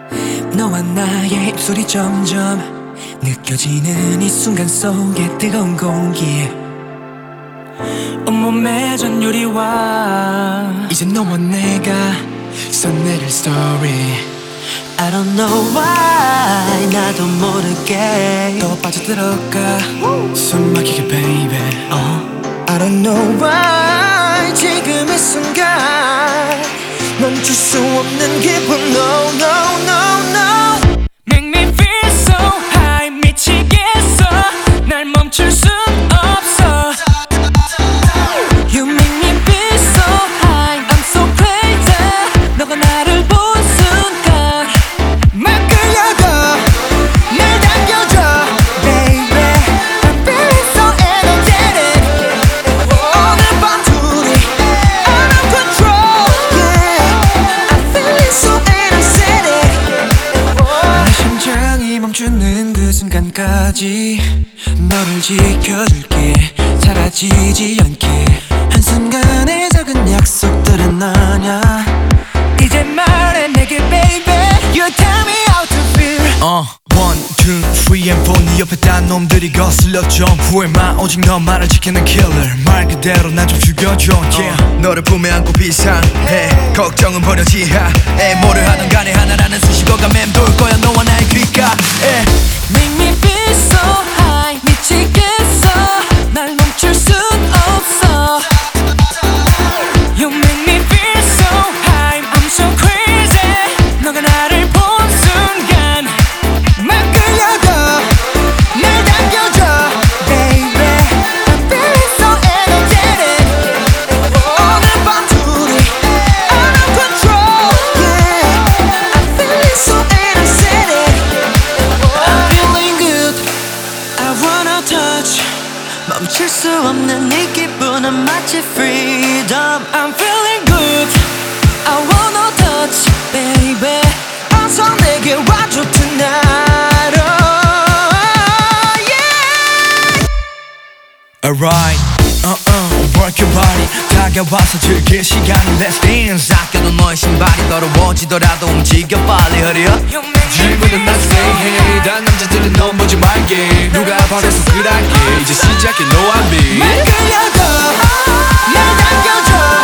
너와 나의 입술이 점점 느껴지는 이 순간 속에 뜨거운 공기 온몸에 전율이와 이제 너와 내가 써내릴 story I don't know why 나도 모르게 또 빠져들어가 숨 막히게 baby I don't know why 지금 이 순간 멈출 수 없는 기분 No no no no Make me feel so high 미치겠어 날 멈출 순 없어 You make me feel so high I'm so crazy 너가 나를 본 순간 막 끌려가 날 당겨줘 Baby I'm feeling so energetic 오늘 밤 둘이 out of control Yeah I'm feeling so energetic 내 심장이 멈추는 그 순간까지 너를 지켜줄게 사라지지 않게 한순간의 작은 약속들은 아냐 이제 말해 내게 baby You tell me how to feel 1, 2, 3 and 4 네 옆에 딴 놈들이 거슬려 좀 후회만 오직 너만을 지키는 killer 말 그대로 난 좀 죽여줘 yeah. 너를 품에 안고 비상해 걱정은 버려 지하에 뭐를 하든 간에 하나라는 수식어가 맴돌 거야 너와 나의 귓가에 Make me feel so high 미치겠어 날 멈출 순 없어 You make me feel so high I'm so crazy 너가 나를 본 순간 막 끌려가 날 당겨줘 Baby I'm feeling so energetic 오늘 밤 둘이 out of control Yeah I'm feeling so energetic I'm feeling good I wanna touch 멈출 수 없는 이 기분은 마치 freedom I'm feeling good I wanna touch baby 어서 내게 와줘 tonight oh, yeah. Alright work your body 다가와서 즐길 시간을 Let's dance 아껴도 너의 신발이 더러워지더라도 움직여 빨리 hurry up 질문은 난 say hey 단 남자들은 넌 보지 말게 누가 버려서 그랄게 이제 시작해 no I'm me 말 끌려가 날 당겨줘